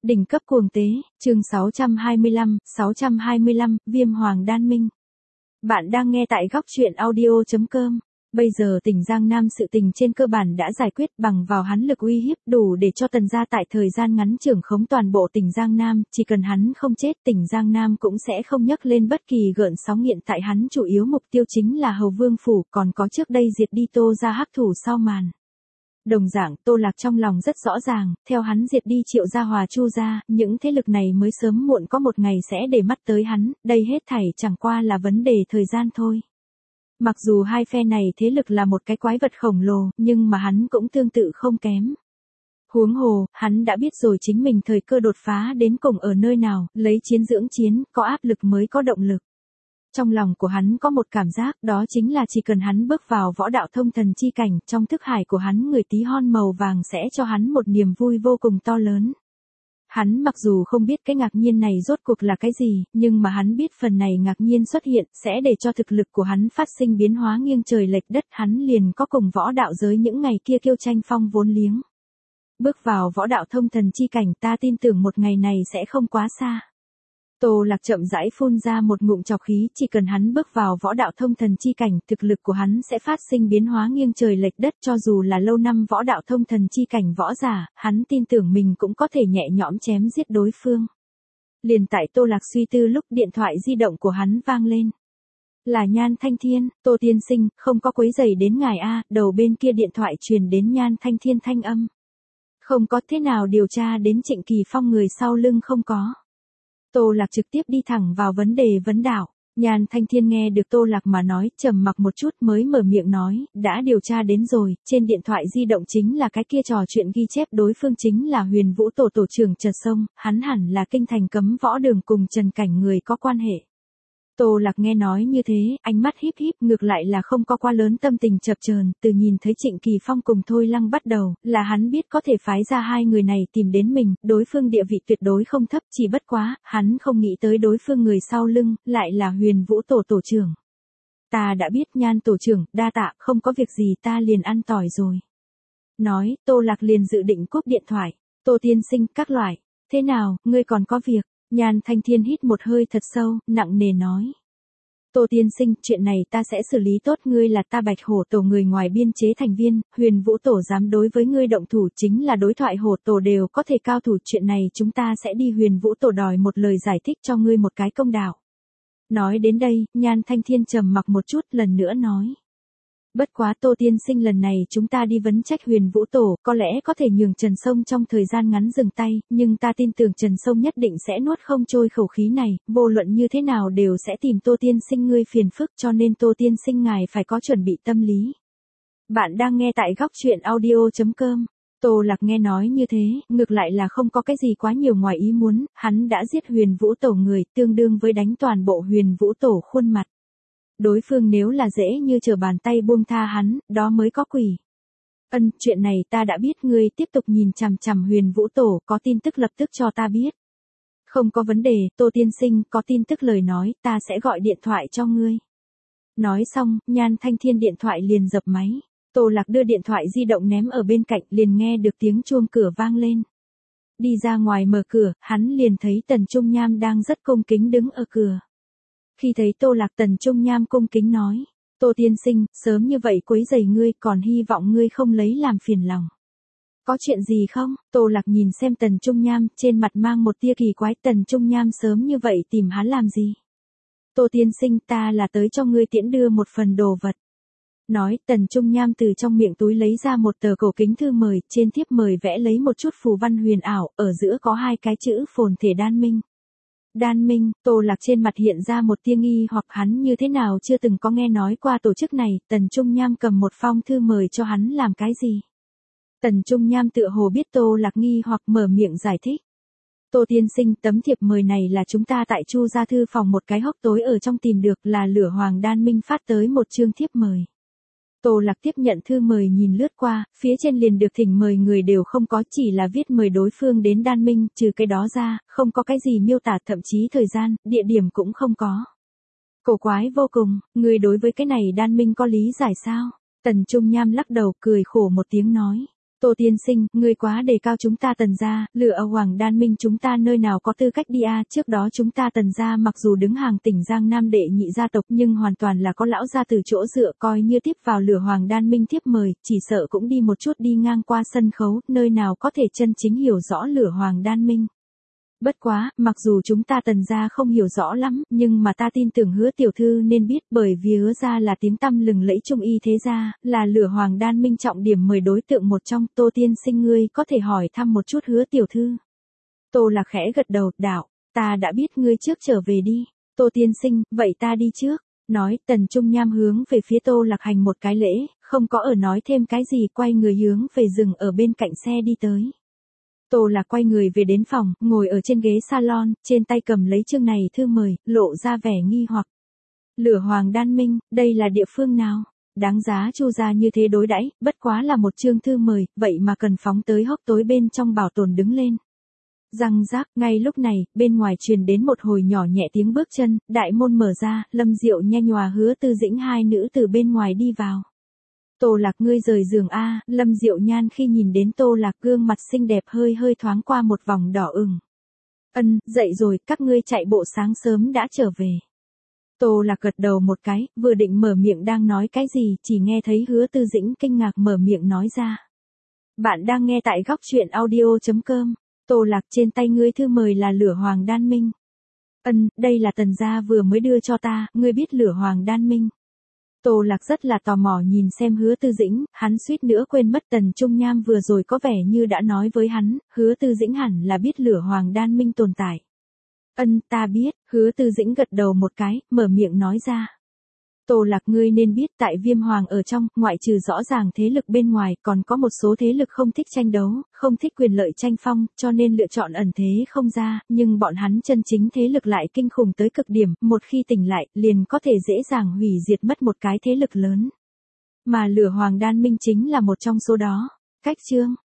Đỉnh cấp cuồng tế, chương 625, Viêm Hoàng Đan Minh. Bạn đang nghe tại góc truyện audio.com. Bây giờ tỉnh Giang Nam sự tình trên cơ bản đã giải quyết bằng vào hắn lực uy hiếp đủ để cho Tần gia tại thời gian ngắn trưởng khống toàn bộ tỉnh Giang Nam, chỉ cần hắn không chết tỉnh Giang Nam cũng sẽ không nhấc lên bất kỳ gợn sóng hiện tại hắn chủ yếu mục tiêu chính là Hầu Vương Phủ còn có trước đây diệt đi Tô gia hắc thủ sau màn. Đồng dạng Tô Lạc trong lòng rất rõ ràng, theo hắn diệt đi Triệu gia Hòa Chu gia, những thế lực này mới sớm muộn có một ngày sẽ để mắt tới hắn, đây hết thảy chẳng qua là vấn đề thời gian thôi. Mặc dù hai phe này thế lực là một cái quái vật khổng lồ, nhưng mà hắn cũng tương tự không kém. Huống hồ, hắn đã biết rồi chính mình thời cơ đột phá đến cùng ở nơi nào, lấy chiến dưỡng chiến, có áp lực mới có động lực. Trong lòng của hắn có một cảm giác, đó chính là chỉ cần hắn bước vào võ đạo thông thần chi cảnh, trong thức hải của hắn người tí hon màu vàng sẽ cho hắn một niềm vui vô cùng to lớn. Hắn mặc dù không biết cái ngạc nhiên này rốt cuộc là cái gì, nhưng mà hắn biết phần này ngạc nhiên xuất hiện sẽ để cho thực lực của hắn phát sinh biến hóa nghiêng trời lệch đất, hắn liền có cùng võ đạo giới những ngày kia kiêu tranh phong vốn liếng. Bước vào võ đạo thông thần chi cảnh, ta tin tưởng một ngày này sẽ không quá xa. Tô Lạc chậm rãi phun ra một ngụm trọc khí, chỉ cần hắn bước vào võ đạo thông thần chi cảnh, thực lực của hắn sẽ phát sinh biến hóa nghiêng trời lệch đất, cho dù là lâu năm võ đạo thông thần chi cảnh võ giả, hắn tin tưởng mình cũng có thể nhẹ nhõm chém giết đối phương. Liền tại Tô Lạc suy tư lúc điện thoại di động của hắn vang lên. Là Nhan Thanh Thiên, Tô tiên sinh, không có quấy rầy đến ngài a, đầu bên kia điện thoại truyền đến Nhan Thanh Thiên thanh âm. Không có, thế nào điều tra đến Trịnh Kỳ Phong người sau lưng không có. Tô Lạc trực tiếp đi thẳng vào vấn đề vấn đảo. Nhan Thanh Thiên nghe được Tô Lạc mà nói, trầm mặc một chút mới mở miệng nói, đã điều tra đến rồi, trên điện thoại di động chính là cái kia trò chuyện ghi chép đối phương chính là Huyền Vũ tổ tổ trưởng Trật Sông, hắn hẳn là kinh thành cấm võ đường cùng Trần Cảnh người có quan hệ. Tô Lạc nghe nói như thế, ánh mắt híp híp, ngược lại là không có quá lớn tâm tình chập chờn, từ nhìn thấy Trịnh Kỳ Phong cùng Thôi Lăng bắt đầu, là hắn biết có thể phái ra hai người này tìm đến mình, đối phương địa vị tuyệt đối không thấp, chỉ bất quá, hắn không nghĩ tới đối phương người sau lưng, lại là Huyền Vũ tổ tổ trưởng. Ta đã biết Nhan tổ trưởng, đa tạ, không có việc gì ta liền ăn tỏi rồi. Nói, Tô Lạc liền dự định cúp điện thoại, Tô tiên sinh, các loại, thế nào, ngươi còn có việc? Nhan Thanh Thiên hít một hơi thật sâu, nặng nề nói. Tô tiên sinh, chuyện này ta sẽ xử lý tốt, ngươi là ta Bạch Hổ tổ người ngoài biên chế thành viên, Huyền Vũ tổ dám đối với ngươi động thủ chính là đối thoại Hổ tổ đều có thể cao thủ, chuyện này chúng ta sẽ đi Huyền Vũ tổ đòi một lời giải thích cho ngươi một cái công đạo. Nói đến đây, Nhan Thanh Thiên trầm mặc một chút, lần nữa nói. Bất quá Tô tiên sinh, lần này chúng ta đi vấn trách Huyền Vũ tổ, có lẽ có thể nhường Trần Sông trong thời gian ngắn dừng tay, nhưng ta tin tưởng Trần Sông nhất định sẽ nuốt không trôi khẩu khí này, vô luận như thế nào đều sẽ tìm Tô tiên sinh ngươi phiền phức, cho nên Tô tiên sinh ngài phải có chuẩn bị tâm lý. Bạn đang nghe tại góc truyện audio.com. Tô Lạc nghe nói như thế, ngược lại là không có cái gì quá nhiều ngoài ý muốn, hắn đã giết Huyền Vũ tổ người, tương đương với đánh toàn bộ Huyền Vũ tổ khuôn mặt. Đối phương nếu là dễ như trở bàn tay buông tha hắn, đó mới có quỷ. Chuyện này ta đã biết, ngươi tiếp tục nhìn chằm chằm Huyền Vũ tổ, có tin tức lập tức cho ta biết. Không có vấn đề, Tô tiên sinh, có tin tức lời nói, ta sẽ gọi điện thoại cho ngươi. Nói xong, Nhan Thanh Thiên điện thoại liền dập máy. Tô Lạc đưa điện thoại di động ném ở bên cạnh, liền nghe được tiếng chuông cửa vang lên. Đi ra ngoài mở cửa, hắn liền thấy Tần Trung Nham đang rất cung kính đứng ở cửa. Khi thấy Tô Lạc, Tần Trung Nham cung kính nói, Tô tiên sinh, sớm như vậy quấy rầy ngươi, còn hy vọng ngươi không lấy làm phiền lòng. Có chuyện gì không? Tô Lạc nhìn xem Tần Trung Nham, trên mặt mang một tia kỳ quái, Tần Trung Nham sớm như vậy tìm hắn làm gì? Tô tiên sinh, ta là tới cho ngươi tiễn đưa một phần đồ vật. Nói, Tần Trung Nham từ trong miệng túi lấy ra một tờ cổ kính thư mời, trên thiếp mời vẽ lấy một chút phù văn huyền ảo, ở giữa có hai cái chữ Phồn Thể Đan Minh. Đan Minh, Tô Lạc trên mặt hiện ra một tia nghi hoặc, hắn như thế nào chưa từng có nghe nói qua tổ chức này, Tần Trung Nham cầm một phong thư mời cho hắn làm cái gì? Tần Trung Nham tựa hồ biết Tô Lạc nghi hoặc, mở miệng giải thích. Tô tiên sinh, tấm thiệp mời này là chúng ta tại Chu gia thư phòng một cái hốc tối ở trong tìm được, là Lửa Hoàng Đan Minh phát tới một chương thiếp mời. Tô Lạc tiếp nhận thư mời nhìn lướt qua, phía trên liền được thỉnh mời người đều không có, chỉ là viết mời đối phương đến Đan Minh, trừ cái đó ra, không có cái gì miêu tả, thậm chí thời gian, địa điểm cũng không có. Cổ quái vô cùng, người đối với cái này Đan Minh có lý giải sao? Tần Trung Nham lắc đầu cười khổ một tiếng nói. Tô tiên sinh, ngươi quá đề cao chúng ta Tần gia, lừa ở Hoàng Đan Minh chúng ta nơi nào có tư cách đi a, trước đó chúng ta Tần gia mặc dù đứng hàng tỉnh Giang Nam đệ nhị gia tộc nhưng hoàn toàn là có lão gia từ chỗ dựa, coi như tiếp vào lừa Hoàng Đan Minh tiếp mời, chỉ sợ cũng đi một chút đi ngang qua sân khấu, nơi nào có thể chân chính hiểu rõ lừa Hoàng Đan Minh. Bất quá, mặc dù chúng ta Tần gia không hiểu rõ lắm, nhưng mà ta tin tưởng Hứa tiểu thư nên biết, bởi vì Hứa gia là tiếng tăm lừng lẫy trung y thế gia, là lửa Hoàng Đan Minh trọng điểm mời đối tượng một trong. Tô tiên sinh ngươi có thể hỏi thăm một chút Hứa tiểu thư. Tô Lạc khẽ gật đầu, đạo, ta đã biết, ngươi trước trở về đi. Tô tiên sinh, vậy ta đi trước. Nói, Tần Trung Nham hướng về phía Tô Lạc hành một cái lễ, không có ở nói thêm cái gì, quay người hướng về rừng ở bên cạnh xe đi tới. Tô Lạc quay người về đến phòng, ngồi ở trên ghế salon, trên tay cầm lấy chương này thư mời, lộ ra vẻ nghi hoặc. Lửa Hoàng Đan Minh, đây là địa phương nào? Đáng giá Chu gia như thế đối đãi, bất quá là một chương thư mời, vậy mà cần phóng tới hốc tối bên trong bảo tồn đứng lên. Răng rác, ngay lúc này, bên ngoài truyền đến một hồi nhỏ nhẹ tiếng bước chân, đại môn mở ra, Lâm Diệu Nha nhòa Hứa Tư Dĩnh hai nữ từ bên ngoài đi vào. Tô Lạc ngươi rời giường a, Lâm Diệu Nhan khi nhìn đến Tô Lạc gương mặt xinh đẹp hơi hơi thoáng qua một vòng đỏ ửng. Ân, dậy rồi, các ngươi chạy bộ sáng sớm đã trở về. Tô Lạc gật đầu một cái, vừa định mở miệng đang nói cái gì, chỉ nghe thấy Hứa Tư Dĩnh kinh ngạc mở miệng nói ra. Bạn đang nghe tại góc truyện audio.com. Tô Lạc trên tay ngươi thư mời là lửa Hoàng Đan Minh. Ân, đây là Tần gia vừa mới đưa cho ta, ngươi biết lửa Hoàng Đan Minh. Tô Lạc rất là tò mò nhìn xem Hứa Tư Dĩnh, hắn suýt nữa quên mất Tần Trung Nham vừa rồi có vẻ như đã nói với hắn, Hứa Tư Dĩnh hẳn là biết lửa Hoàng Đan Minh tồn tại. Ân, ta biết, Hứa Tư Dĩnh gật đầu một cái, mở miệng nói ra. Tô Lạc ngươi nên biết tại Viêm Hoàng ở trong, ngoại trừ rõ ràng thế lực bên ngoài, còn có một số thế lực không thích tranh đấu, không thích quyền lợi tranh phong, cho nên lựa chọn ẩn thế không ra, nhưng bọn hắn chân chính thế lực lại kinh khủng tới cực điểm, một khi tỉnh lại, liền có thể dễ dàng hủy diệt mất một cái thế lực lớn. Mà lửa Hoàng Đan Minh chính là một trong số đó. Cách chương